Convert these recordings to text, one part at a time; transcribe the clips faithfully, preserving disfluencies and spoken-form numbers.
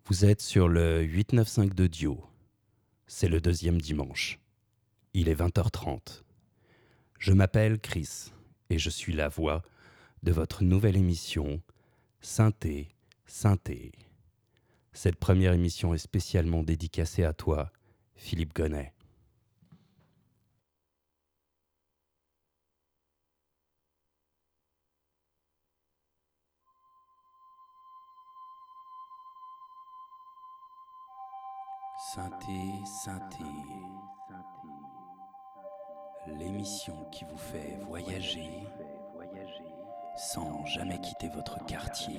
Vous êtes sur le huit neuf cinq de Dio. C'est le deuxième dimanche. Il est vingt heures trente. Je m'appelle Chris et je suis la voix de votre nouvelle émission Synthé, Synthé. Cette première émission est spécialement dédicacée à toi, Philippe Gonnet. Synthé, Synthé. L'émission qui vous fait voyager sans jamais quitter votre quartier.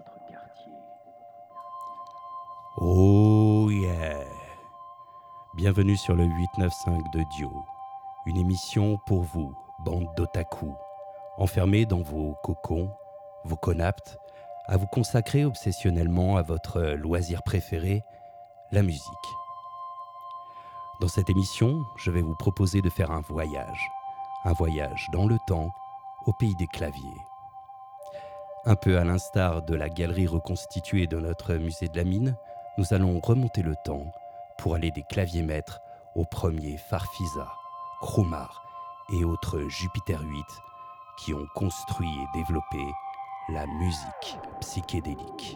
Oh yeah! Bienvenue sur le huit neuf cinq de Dio, une émission pour vous, bande d'otaku, enfermés dans vos cocons, vos conaptes, à vous consacrer obsessionnellement à votre loisir préféré, la musique. Dans cette émission, je vais vous proposer de faire un voyage, un voyage dans le temps, au pays des claviers. Un peu à l'instar de la galerie reconstituée de notre musée de la mine, nous allons remonter le temps pour aller des claviers maîtres aux premiers Farfisa, Krumar et autres Jupiter huit qui ont construit et développé la musique psychédélique.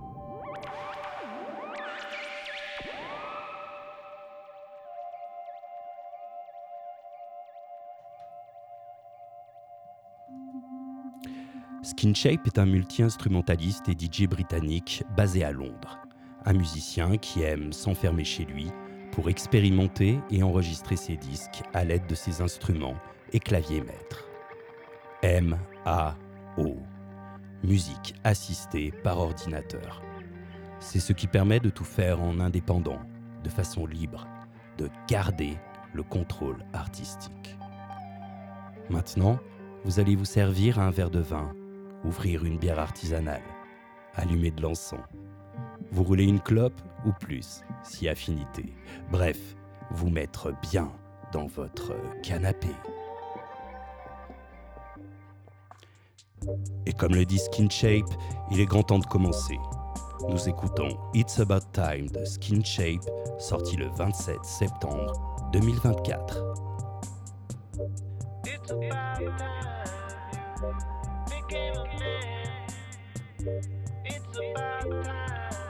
Skinshapes est un multi-instrumentaliste et D J britannique basé à Londres. Un musicien qui aime s'enfermer chez lui pour expérimenter et enregistrer ses disques à l'aide de ses instruments et claviers maîtres. M A O. Musique assistée par ordinateur. C'est ce qui permet de tout faire en indépendant, de façon libre, de garder le contrôle artistique. Maintenant, vous allez vous servir un verre de vin, ouvrir une bière artisanale, allumer de l'encens, vous rouler une clope ou plus, si affinité. Bref, vous mettre bien dans votre canapé. Et comme le dit Skinshapes, il est grand temps de commencer. Nous écoutons It's About Time de Skinshapes, sorti le vingt-sept septembre deux mille vingt-quatre. It's about time, became a man. It's about time.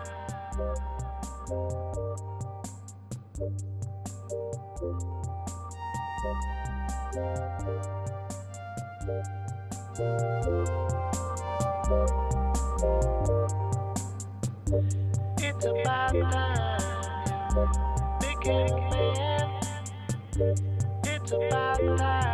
It's about time, became a man. It's about time.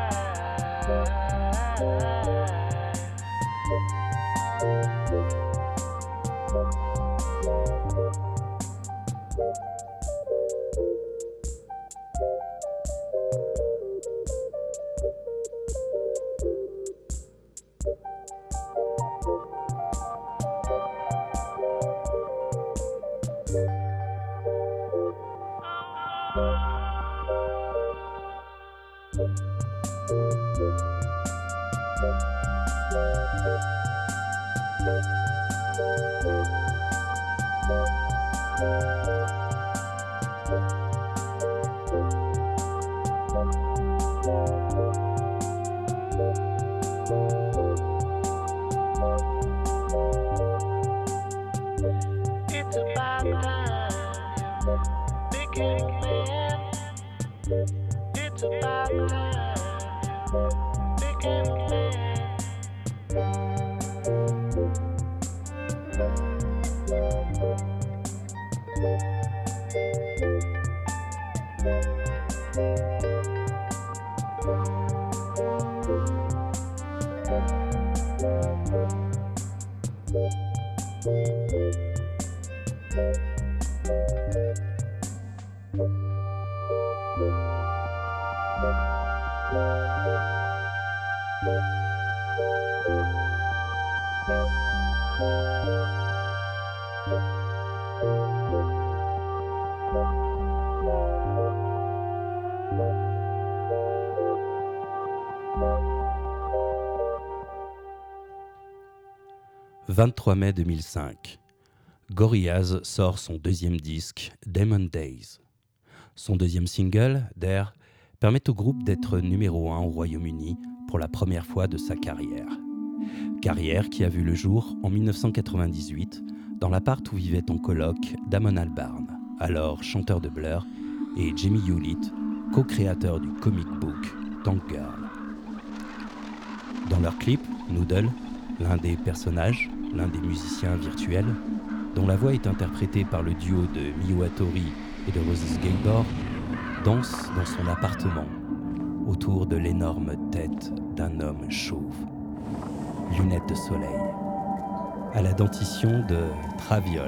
vingt-trois mai deux mille cinq. Gorillaz sort son deuxième disque, Demon Days. Son deuxième single, Dare, permet au groupe d'être numéro un au Royaume-Uni pour la première fois de sa carrière. Carrière qui a vu le jour en dix-neuf cent quatre-vingt-dix-huit dans l'appart où vivait en coloc Damon Albarn, alors chanteur de Blur, et Jamie Hewlett, co-créateur du comic book Tank Girl. Dans leur clip, Noodle, l'un des personnages, l'un des musiciens virtuels, dont la voix est interprétée par le duo de Miyu Hattori et de Roses Gabor, danse dans son appartement autour de l'énorme tête d'un homme chauve. Lunettes de soleil, à la dentition de Traviole.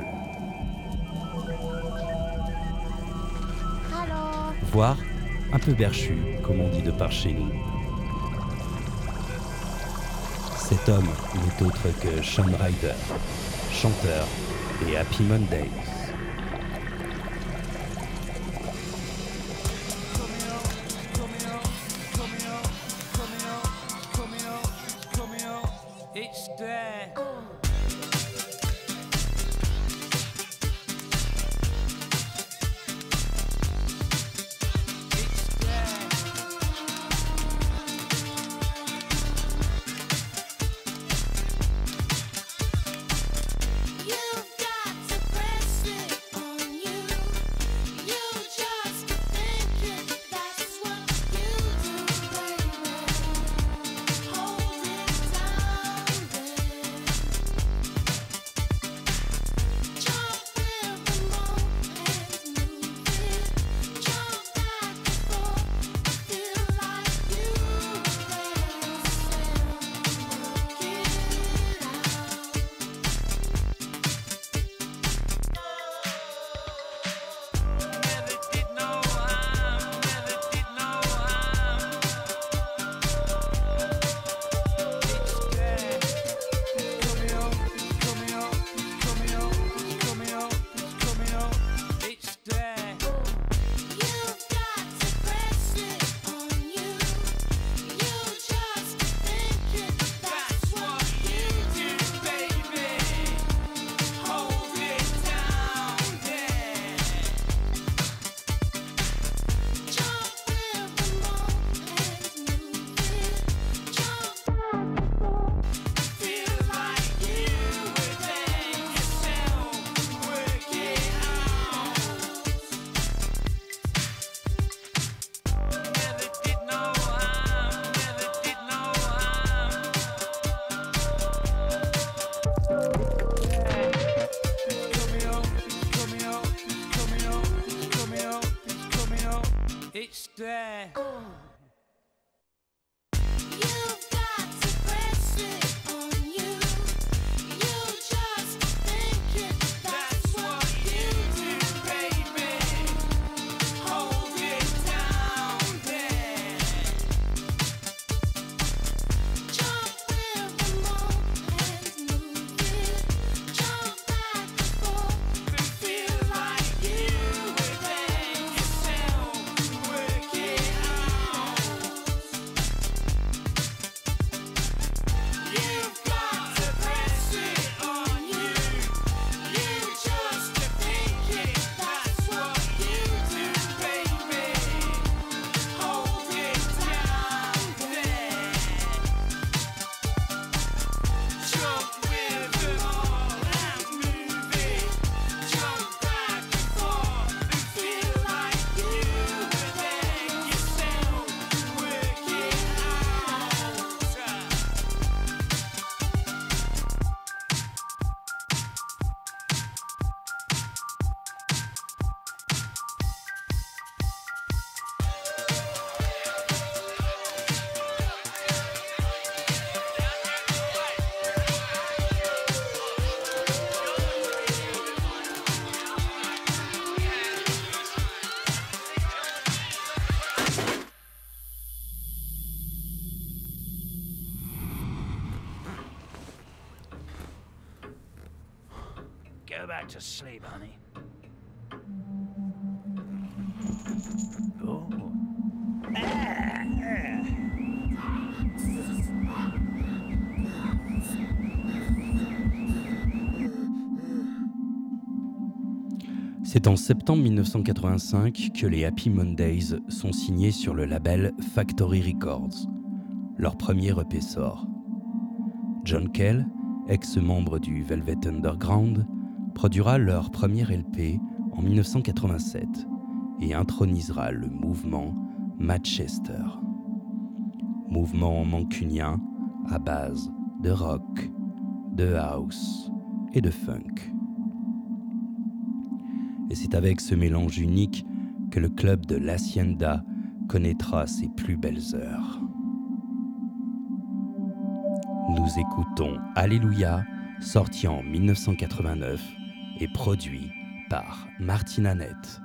Allô. Voire un peu berchu, comme on dit de par chez nous. Cet homme n'est autre que Shawn Ryder, chanteur et Happy Mondays. Go back to sleep, honey. Oh. Ah, ah. C'est en septembre mille neuf cent quatre-vingt-cinq que les Happy Mondays sont signés sur le label Factory Records. Leur premier E P sort. John Cale, ex-membre du Velvet Underground, produira leur premier L P en mille neuf cent quatre-vingt-sept et intronisera le mouvement Manchester. Mouvement mancunien à base de rock, de house et de funk. Et c'est avec ce mélange unique que le club de l'Hacienda connaîtra ses plus belles heures. Nous écoutons Alléluia, sorti en mille neuf cent quatre-vingt-neuf et produit par Martin Annette.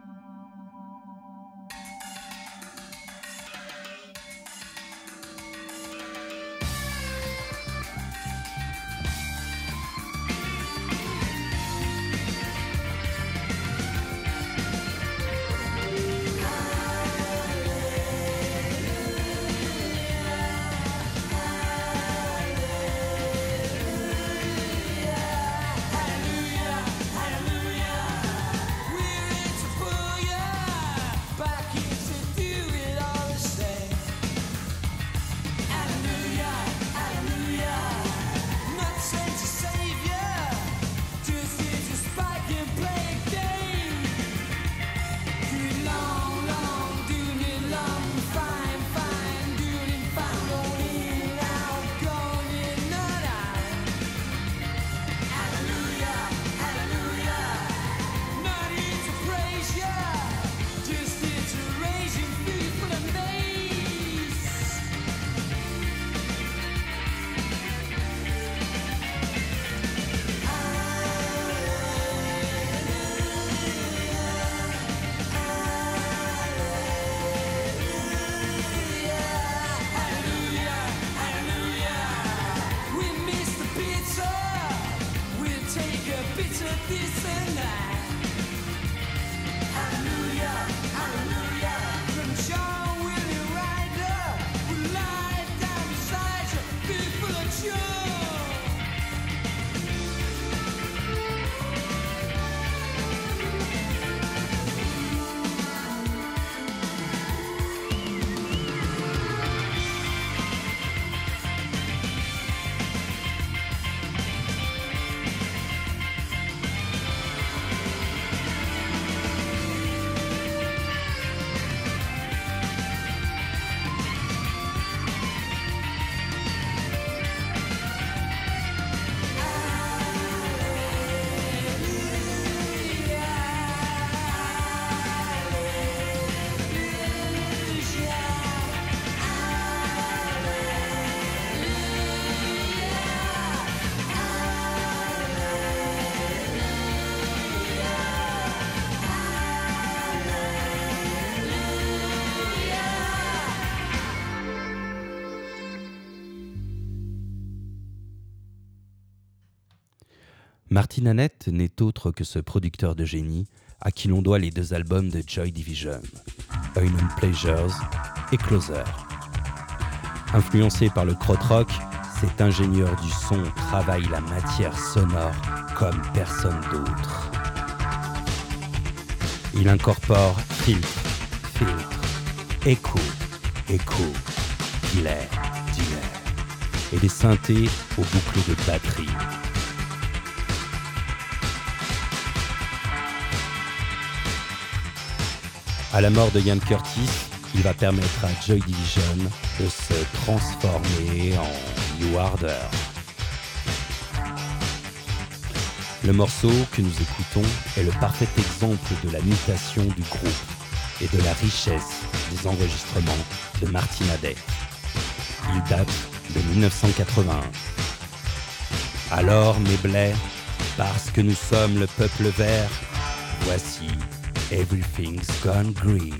Martin Annette n'est autre que ce producteur de génie à qui l'on doit les deux albums de Joy Division, Unknown Pleasures et Closer. Influencé par le krautrock, cet ingénieur du son travaille la matière sonore comme personne d'autre. Il incorpore filtre, filtre, écho, écho, delay, delay et des synthés aux boucles de batterie. À la mort de Ian Curtis, il va permettre à Joy Division de se transformer en New Order. Le morceau que nous écoutons est le parfait exemple de la mutation du groupe et de la richesse des enregistrements de Martin Annette. Il date de mille neuf cent quatre-vingt-un. Alors, mes blés, parce que nous sommes le peuple vert, voici Everything's Gone Green.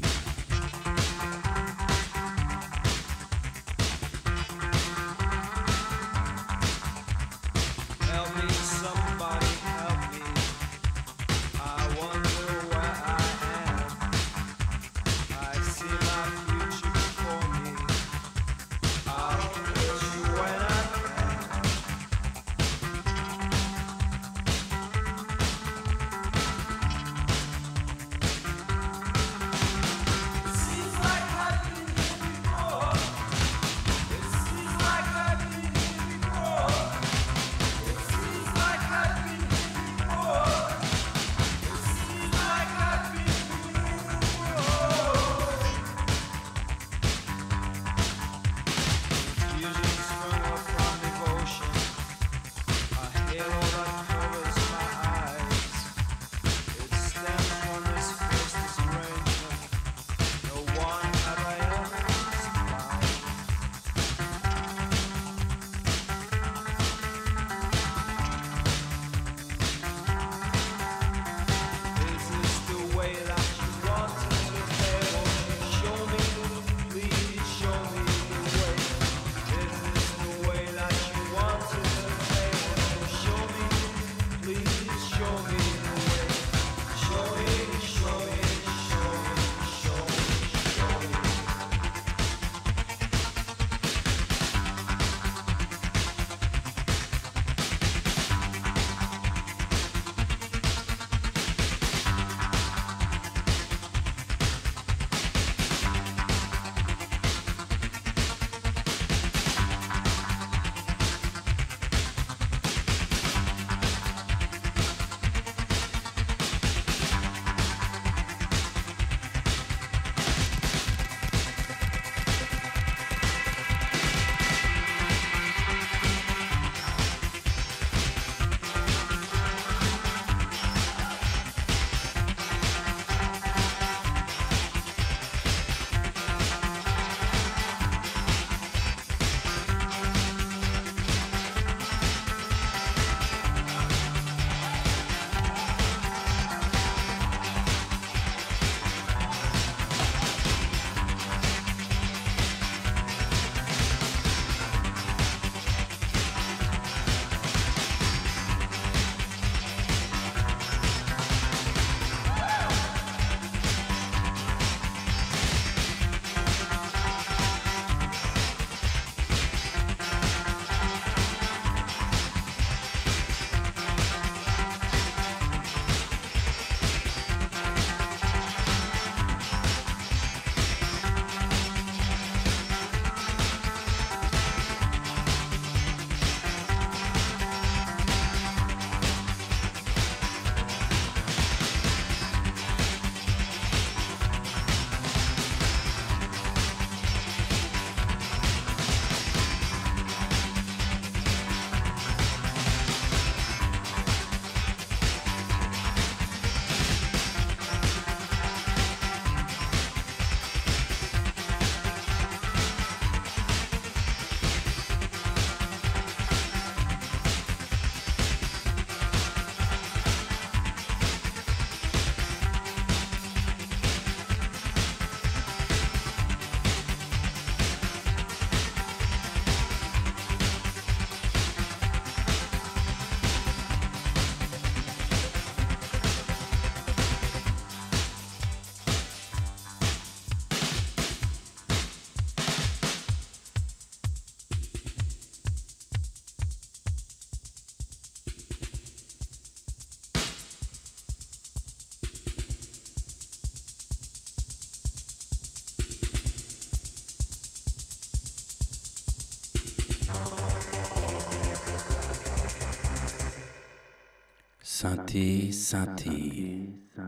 Synthé, synthé,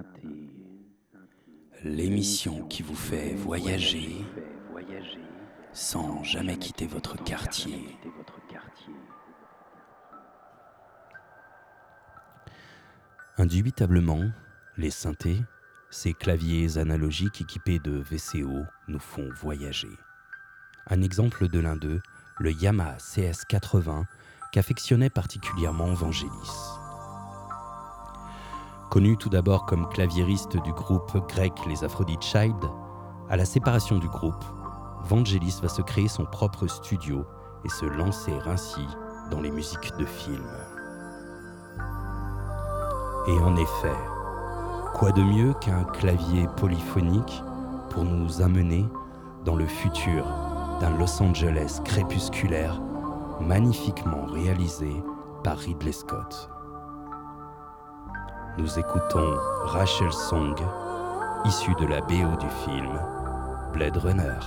l'émission qui vous fait voyager sans jamais quitter votre quartier. Indubitablement, les synthés, ces claviers analogiques équipés de V C O, nous font voyager. Un exemple de l'un d'eux, le Yamaha C S quatre-vingts, qu'affectionnait particulièrement Vangelis. Connu tout d'abord comme claviériste du groupe grec les Aphrodite Child, à la séparation du groupe, Vangelis va se créer son propre studio et se lancer ainsi dans les musiques de film. Et en effet, quoi de mieux qu'un clavier polyphonique pour nous amener dans le futur d'un Los Angeles crépusculaire magnifiquement réalisé par Ridley Scott. Nous écoutons Rachel Song, issue de la B O du film Blade Runner.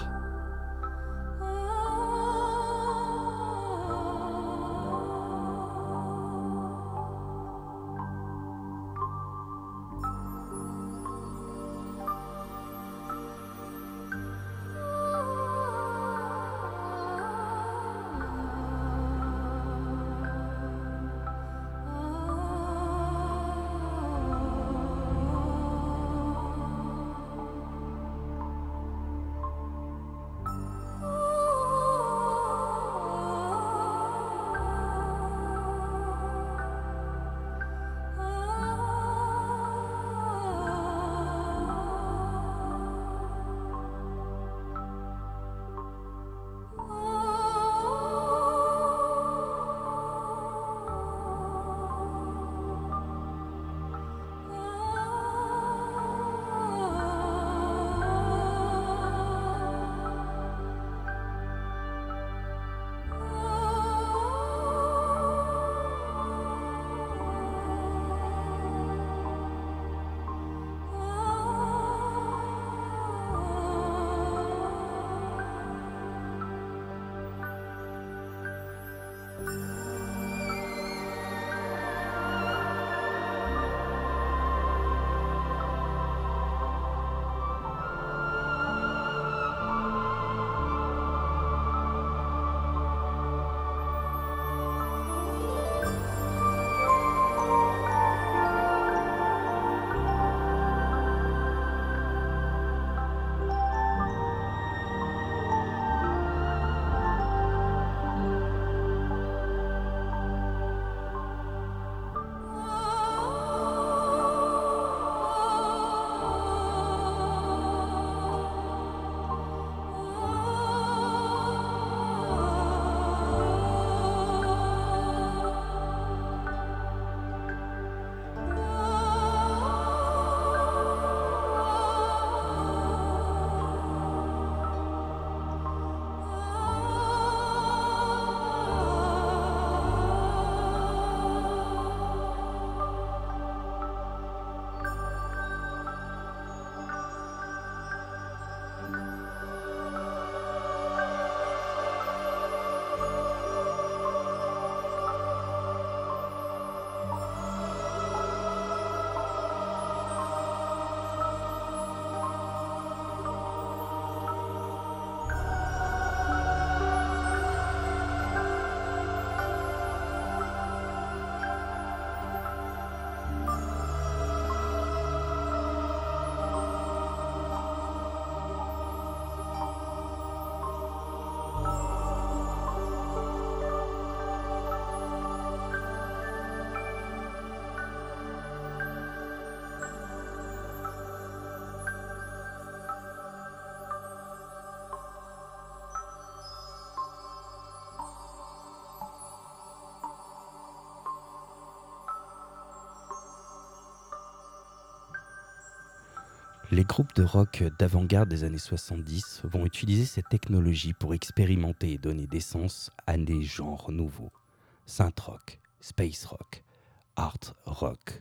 Les groupes de rock d'avant-garde des années soixante-dix vont utiliser cette technologie pour expérimenter et donner naissance à des genres nouveaux. Synth rock, space rock, art rock.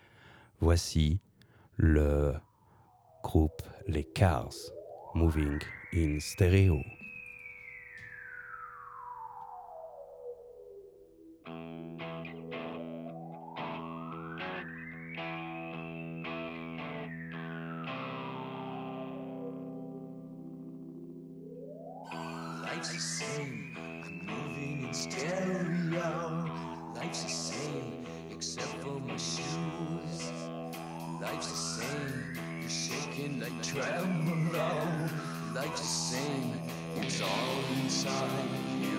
Voici le groupe Les Cars, Moving in Stereo. Life's the same, I'm moving in stereo. Life's the same, except for my shoes. Life's the same, you're shaking like tremolo. Life's the same, it's all inside you.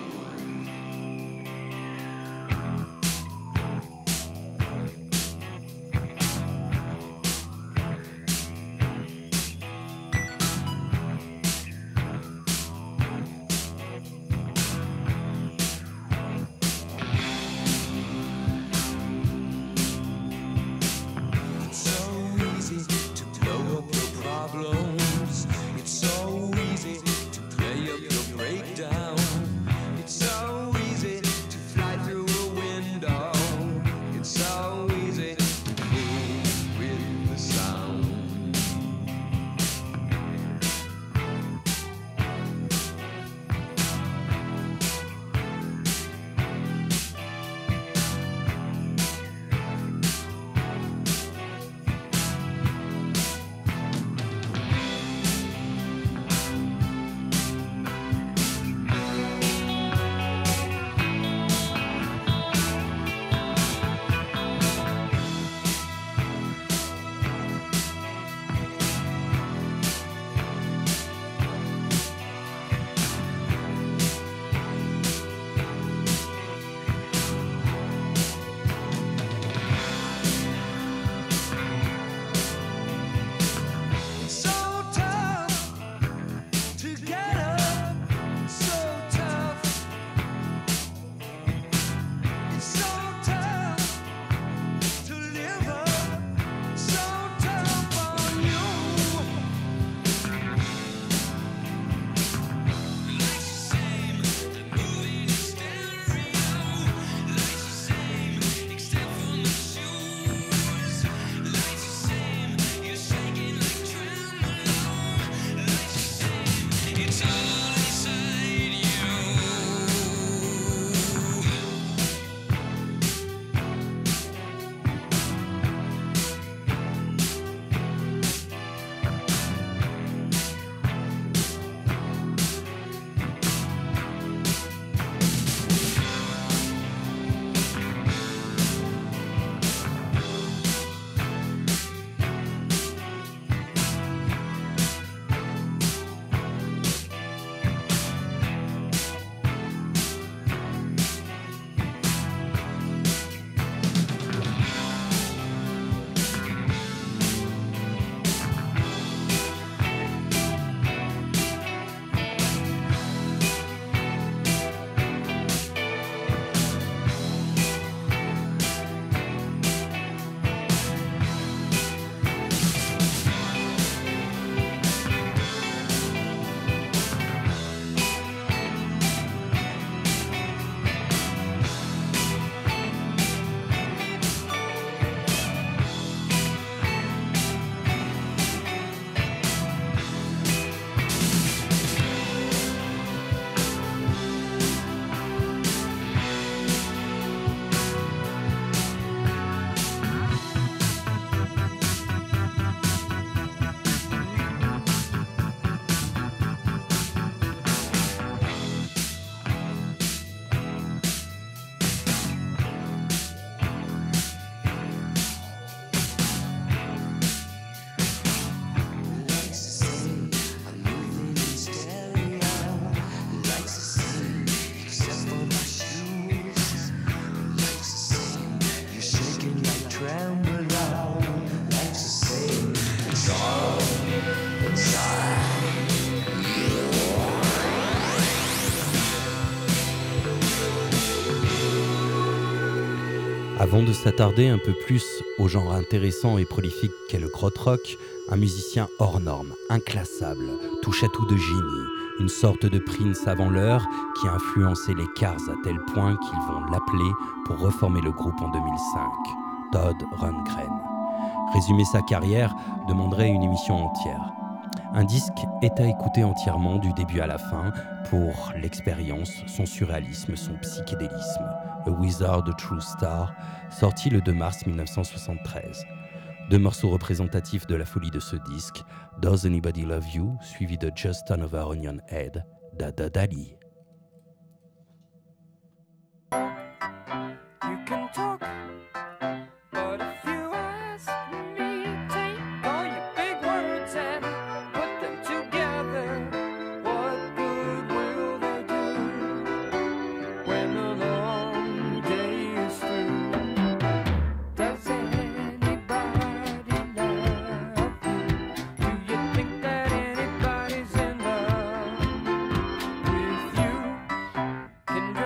Avant de s'attarder un peu plus au genre intéressant et prolifique qu'est le krautrock, un musicien hors norme, inclassable, touche à tout de génie, une sorte de Prince avant l'heure qui a influencé les Cars à tel point qu'ils vont l'appeler pour reformer le groupe en deux mille cinq, Todd Rundgren. Résumer sa carrière demanderait une émission entière. Un disque est à écouter entièrement du début à la fin pour l'expérience, son surréalisme, son psychédélisme. A Wizard, a True Star, sorti le deux mars mille neuf cent soixante-treize. Deux morceaux représentatifs de la folie de ce disque, Does Anybody Love You, suivi de Just Another Onion Head, d'Ada Dali.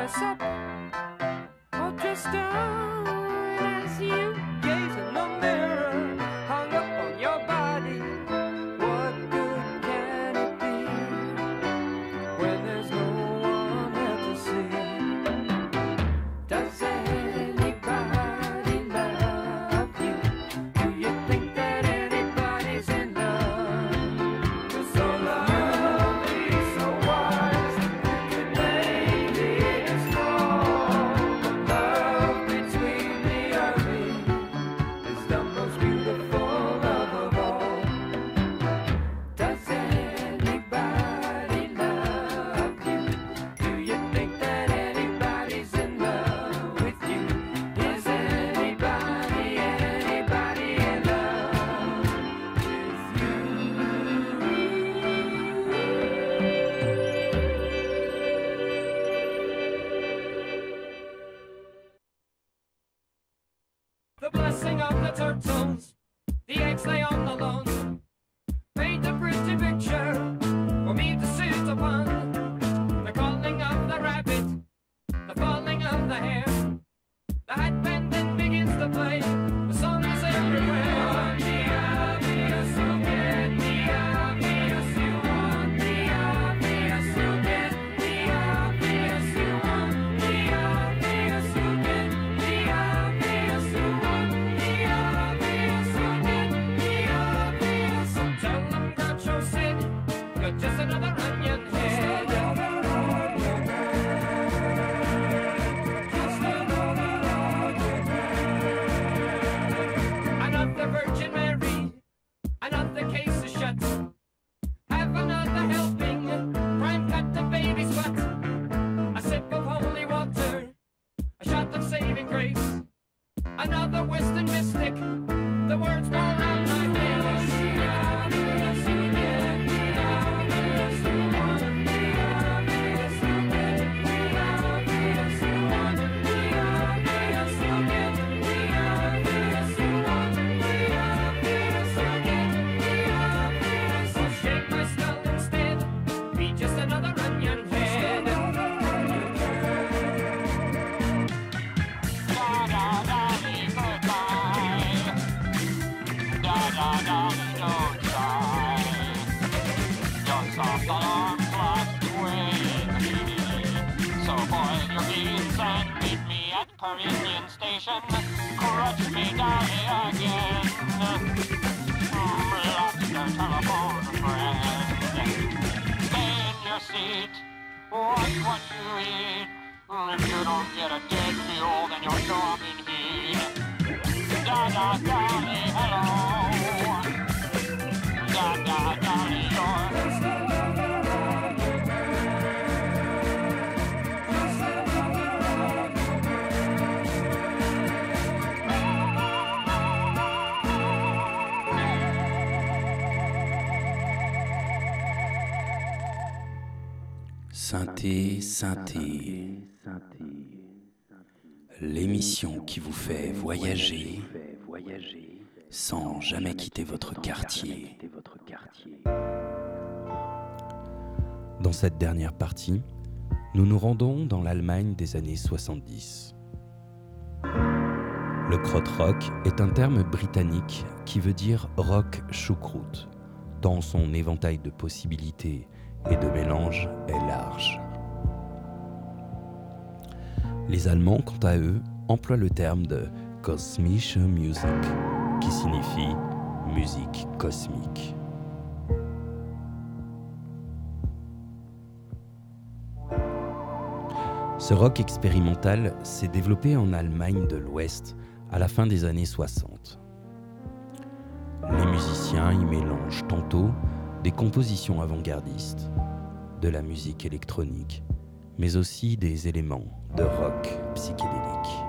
dress up or dress down as you gaze in the mirror hung up on your body. What good can it be when there's no one there to see? Does anybody love you? Do you think that anybody's in love? You're so lovely, so wise, and maybe it's wrong. The love between the early is the most beautiful love of all. Does anybody love you? Do you think that anybody's in love with you? Is anybody, anybody in love with you? The blessing of the turtles, the eggs lay on the lawn, paint a pretty picture for me to sit upon. The calling of the rabbit, the falling of the hare, the hat pendant begins to play, the song is everywhere. The obvious you get, the obvious you want, the obvious you get, the obvious you want, the obvious you get, the obvious you want, the obvious you get, the obvious. So tell them Groucho said, you're just another onion head. Another Virgin Mary, another case is shut. Have another helping, prime cut the baby's butt. A sip of holy water, a shot of saving grace. Another Western mystic, the words fall out my face. The obvious you get, the obvious you want, the obvious you get, the obvious you want, the obvious you get, the obvious you want, the obvious you get, the obvious. So shake my skull instead, be just another onion head. So boil your beans and meet me at Caribbean Station. Crutch me dolly again. Mm, lobster telephone friend. Stay in your seat. Watch what you eat. If you don't get a dead mule, then you're dog in heat. Da da dolly, hello. Da da dolly, you're. Synthé, synthé, l'émission qui vous fait voyager sans jamais quitter votre quartier. Dans cette dernière partie, nous nous rendons dans l'Allemagne des années soixante-dix. Le krautrock est un terme britannique qui veut dire rock choucroute, tant son éventail de possibilités et de mélange est large. Les Allemands, quant à eux, emploient le terme de Kosmische Musik, qui signifie musique cosmique. Ce rock expérimental s'est développé en Allemagne de l'Ouest à la fin des années soixante. Les musiciens y mélangent tantôt des compositions avant-gardistes, de la musique électronique, mais aussi des éléments de rock psychédélique.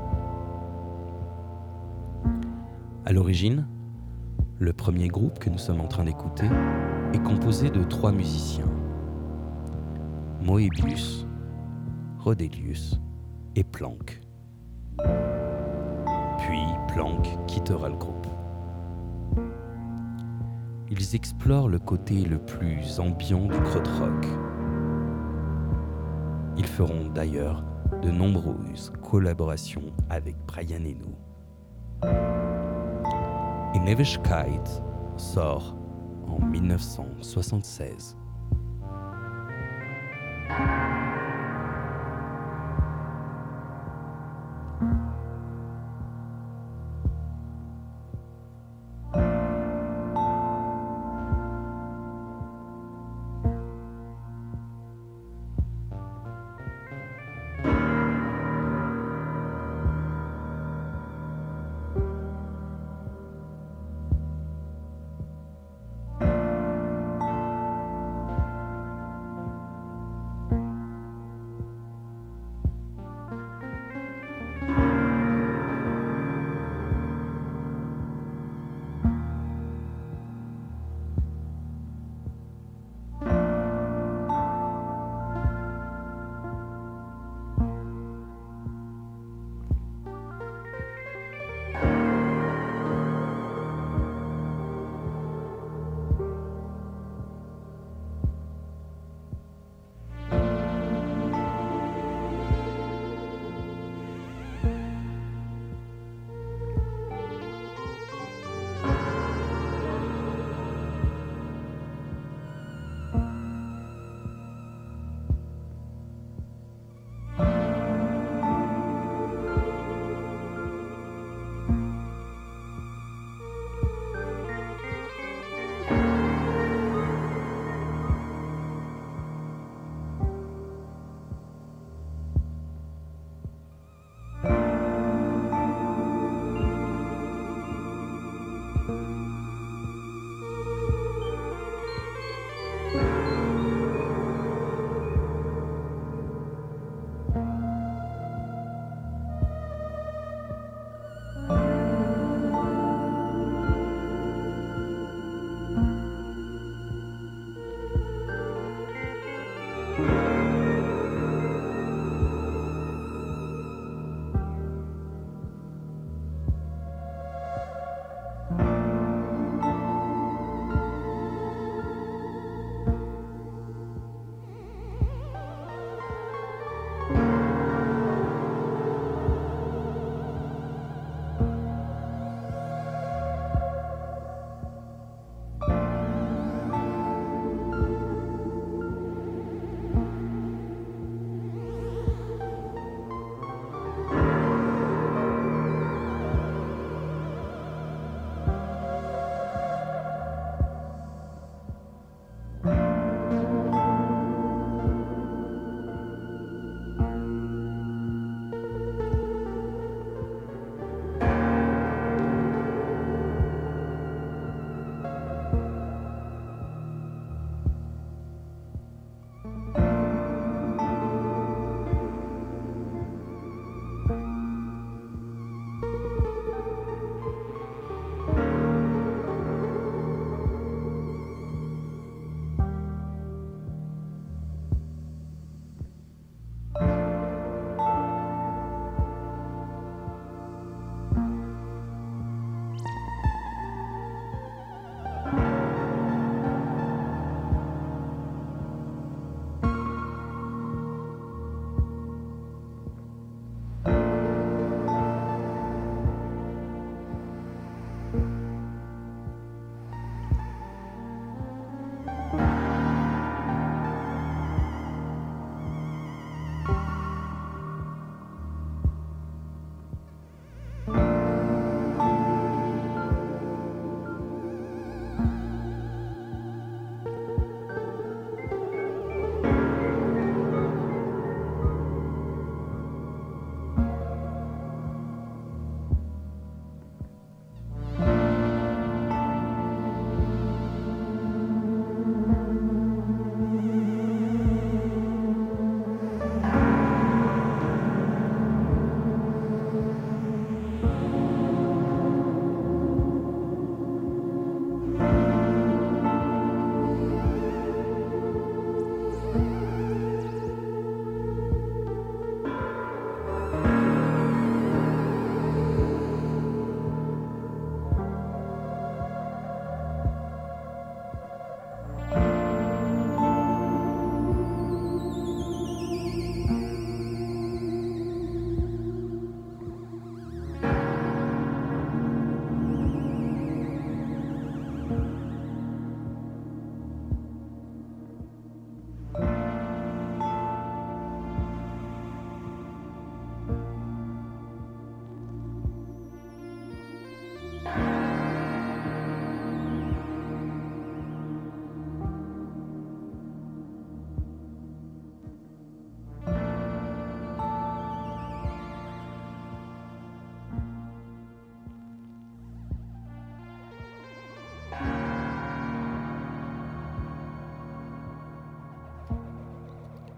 À l'origine, le premier groupe que nous sommes en train d'écouter est composé de trois musiciens, Moebius, Rodelius et Planck. Puis Planck quittera le groupe. Ils explorent le côté le plus ambiant du krautrock. Ils feront d'ailleurs de nombreuses collaborations avec Brian Eno. In Ewigkeit sort en mille neuf cent soixante-seize.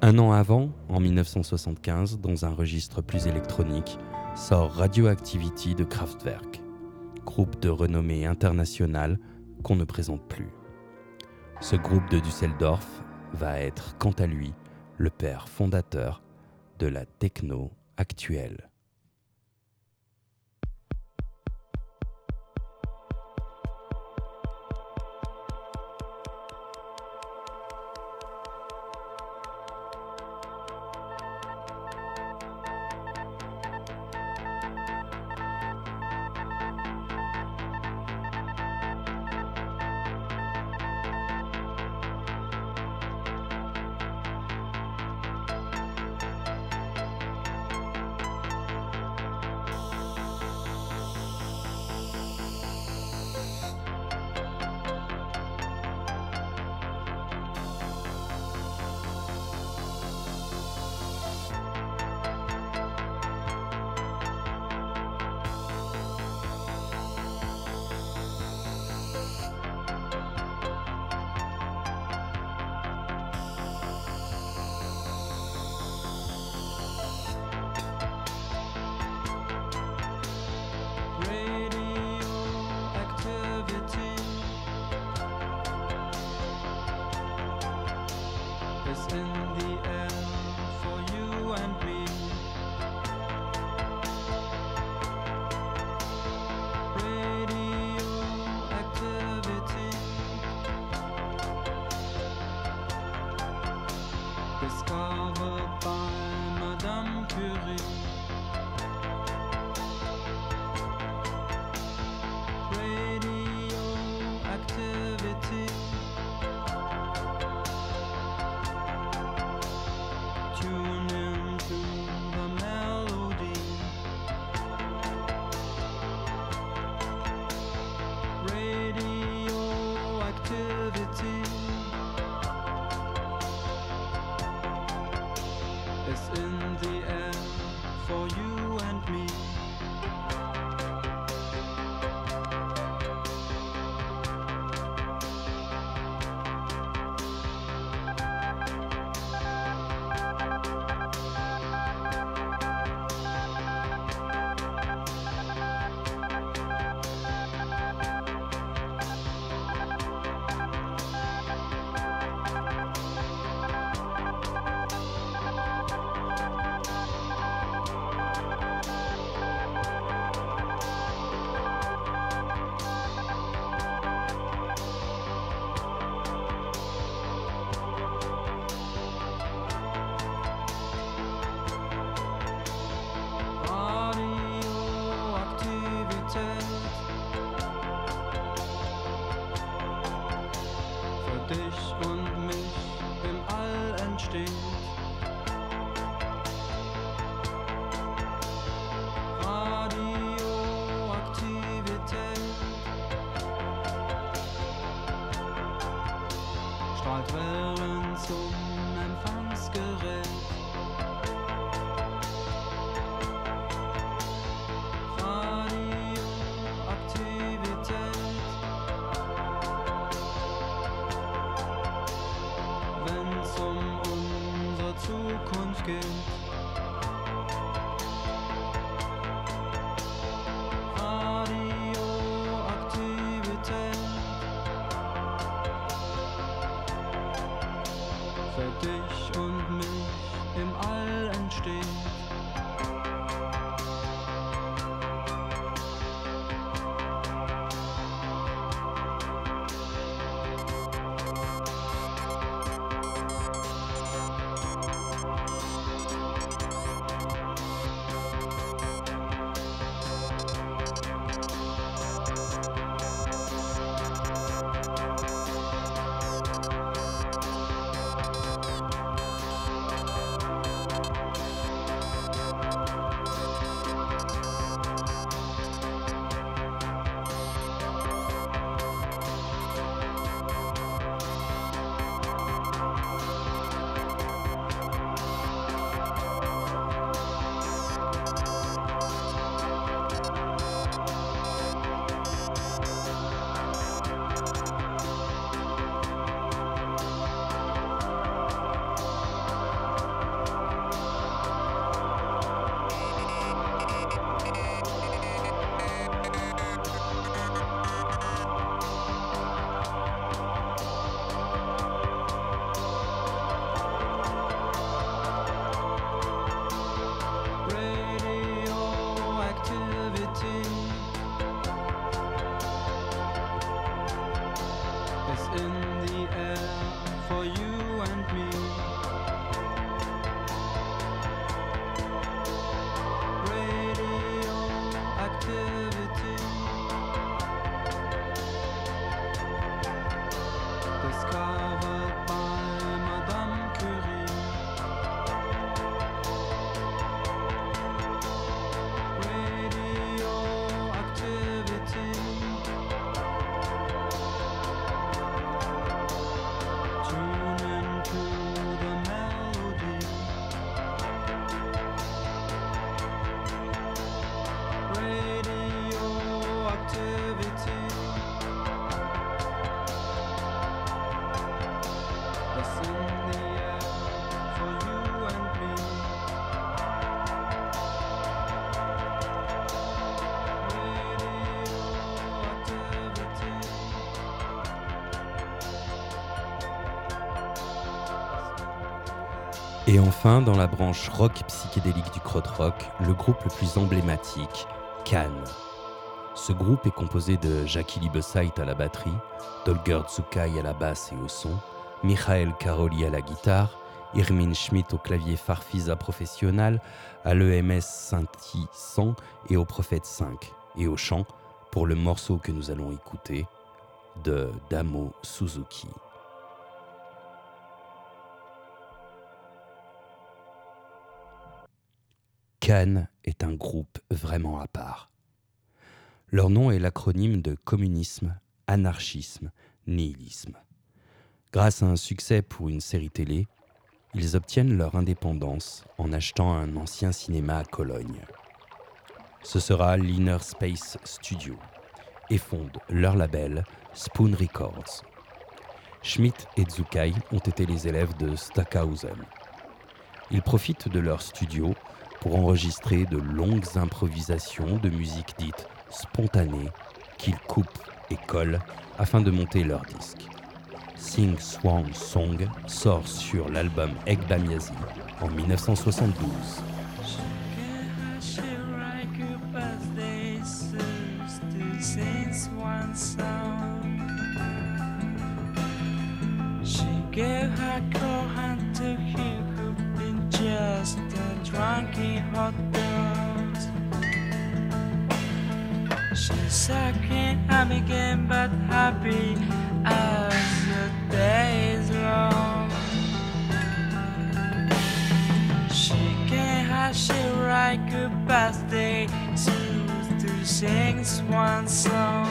Un an avant, en mille neuf cent soixante-quinze, dans un registre plus électronique, sort Radioactivity de Kraftwerk, groupe de renommée internationale qu'on ne présente plus. Ce groupe de Düsseldorf va être, quant à lui, le père fondateur de la techno actuelle. Discovered by Madame Curie. Radioactivity. Tune into the melody. Radioactivity. Is in the air for you and me. Für dich und mich im All entsteht. Radioaktivität strahlt Wellen zum Empfangsgerät. Radioaktivität, wenn's um unsere Zukunft geht. Radioaktivität, für activity. What's in the air for you and me? Et enfin, dans la branche rock psychédélique du krautrock, le groupe le plus emblématique, Can. Ce groupe est composé de Jackie Liebeseit à la batterie, Dolger Tsukai à la basse et au son, Michael Karoli à la guitare, Irmin Schmidt au clavier Farfisa Professional, à l'E M S Synthi cent et au Prophète cinq, et au chant, pour le morceau que nous allons écouter, de Damo Suzuki. Can est un groupe vraiment à part. Leur nom est l'acronyme de communisme, anarchisme, nihilisme. Grâce à un succès pour une série télé, ils obtiennent leur indépendance en achetant un ancien cinéma à Cologne. Ce sera l'Inner Space Studio et fondent leur label Spoon Records. Schmidt et Tsukai ont été les élèves de Stockhausen. Ils profitent de leur studio pour enregistrer de longues improvisations de musique dite spontanée qu'ils coupent et collent afin de monter leur disque. Sing Swan Song sort sur l'album Egbamiasi en dix-neuf cent soixante-douze. Drunky hot dogs. She's sucking up again, but happy as the day is long. She can hush it like a birthday, soothes to sing one song.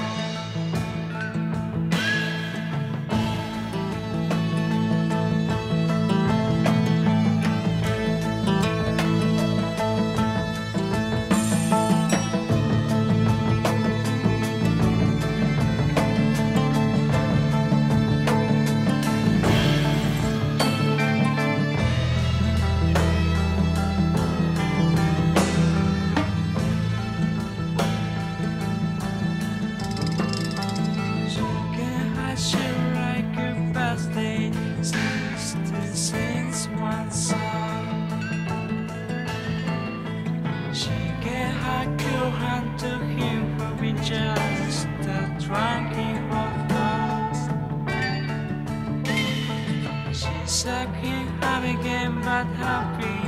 Sucking up again, but happy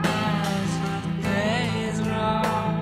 as the day is long.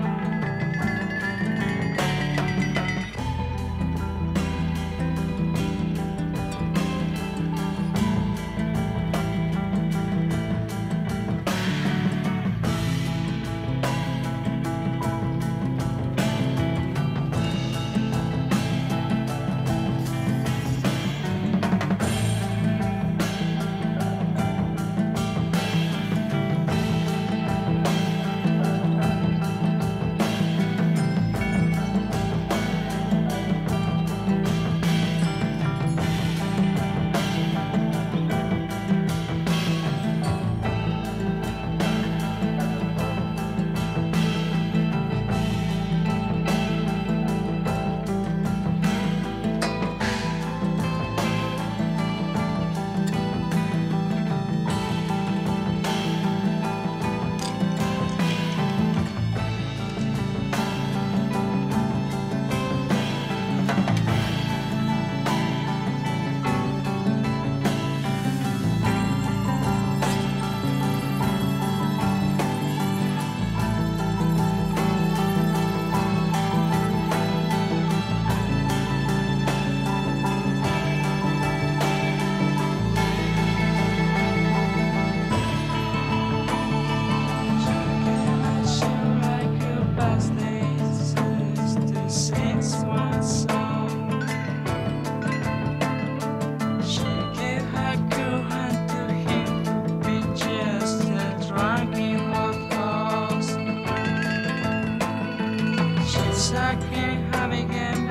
Sucking, having him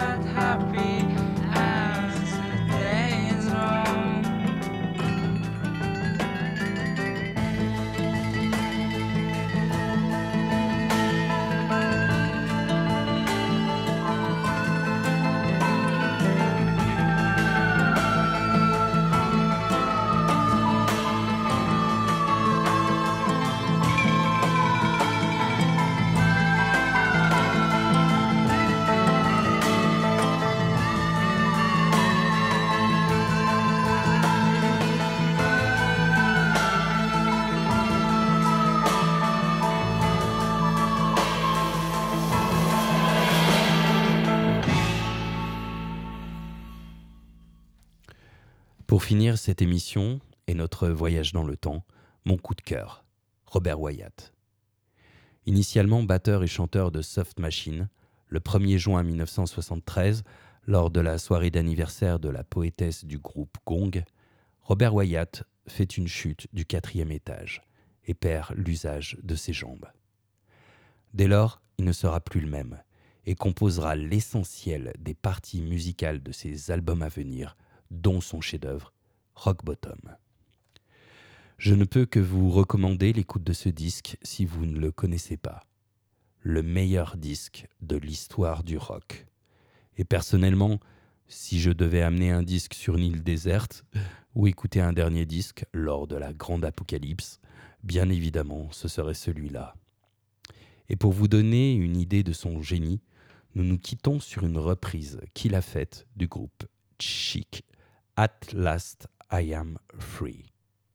Pour finir cette émission et notre voyage dans le temps, mon coup de cœur, Robert Wyatt. Initialement batteur et chanteur de Soft Machine, le premier juin mille neuf cent soixante-treize, lors de la soirée d'anniversaire de la poétesse du groupe Gong, Robert Wyatt fait une chute du quatrième étage et perd l'usage de ses jambes. Dès lors, il ne sera plus le même et composera l'essentiel des parties musicales de ses albums à venir, dont son chef-d'œuvre, Rock Bottom. Je ne peux que vous recommander l'écoute de ce disque si vous ne le connaissez pas. Le meilleur disque de l'histoire du rock. Et personnellement, si je devais amener un disque sur une île déserte ou écouter un dernier disque lors de la grande apocalypse, bien évidemment, ce serait celui-là. Et pour vous donner une idée de son génie, nous nous quittons sur une reprise qu'il a faite du groupe Chic, At Last I Am Free.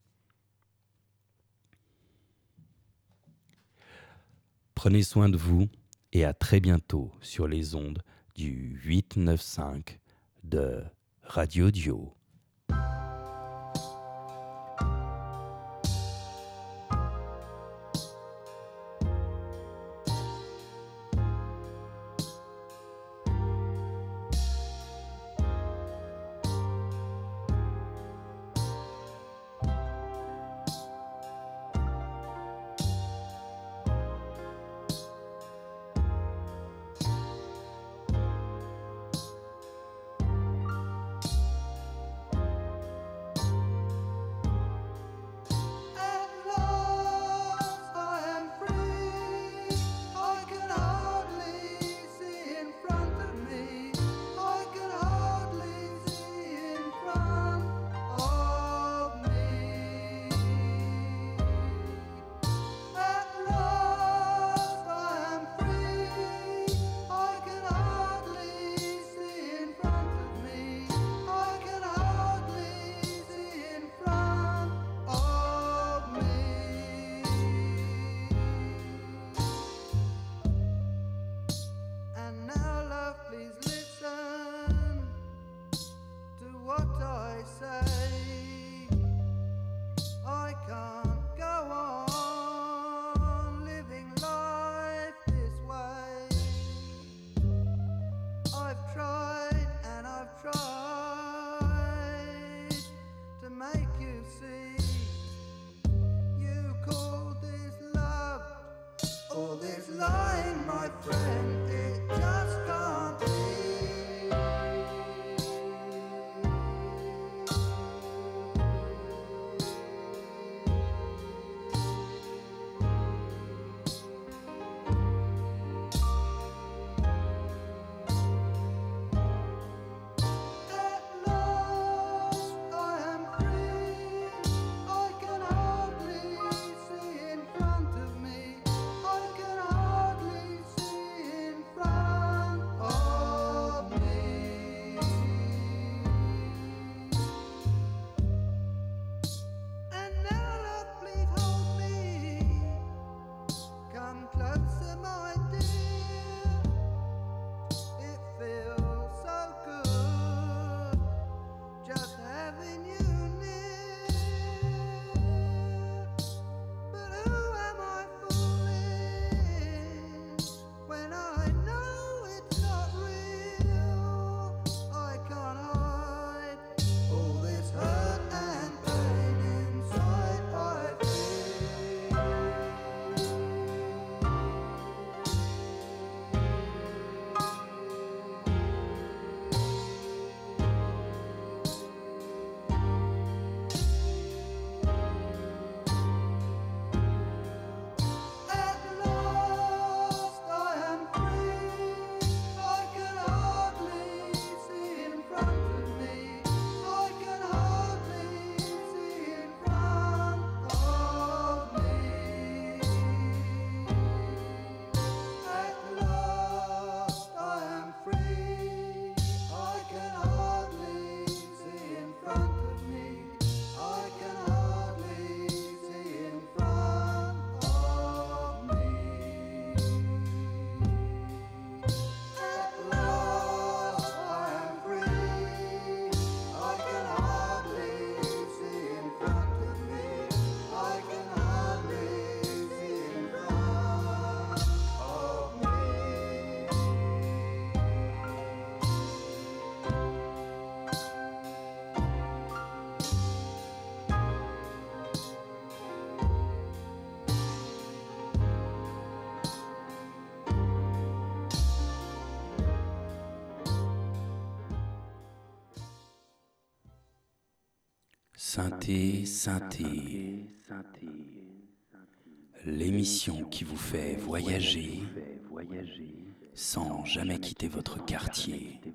Prenez soin de vous et à très bientôt sur les ondes du huit neuf cinq de Radio Dio. Synthé, synthé, l'émission qui vous fait voyager sans jamais quitter votre quartier.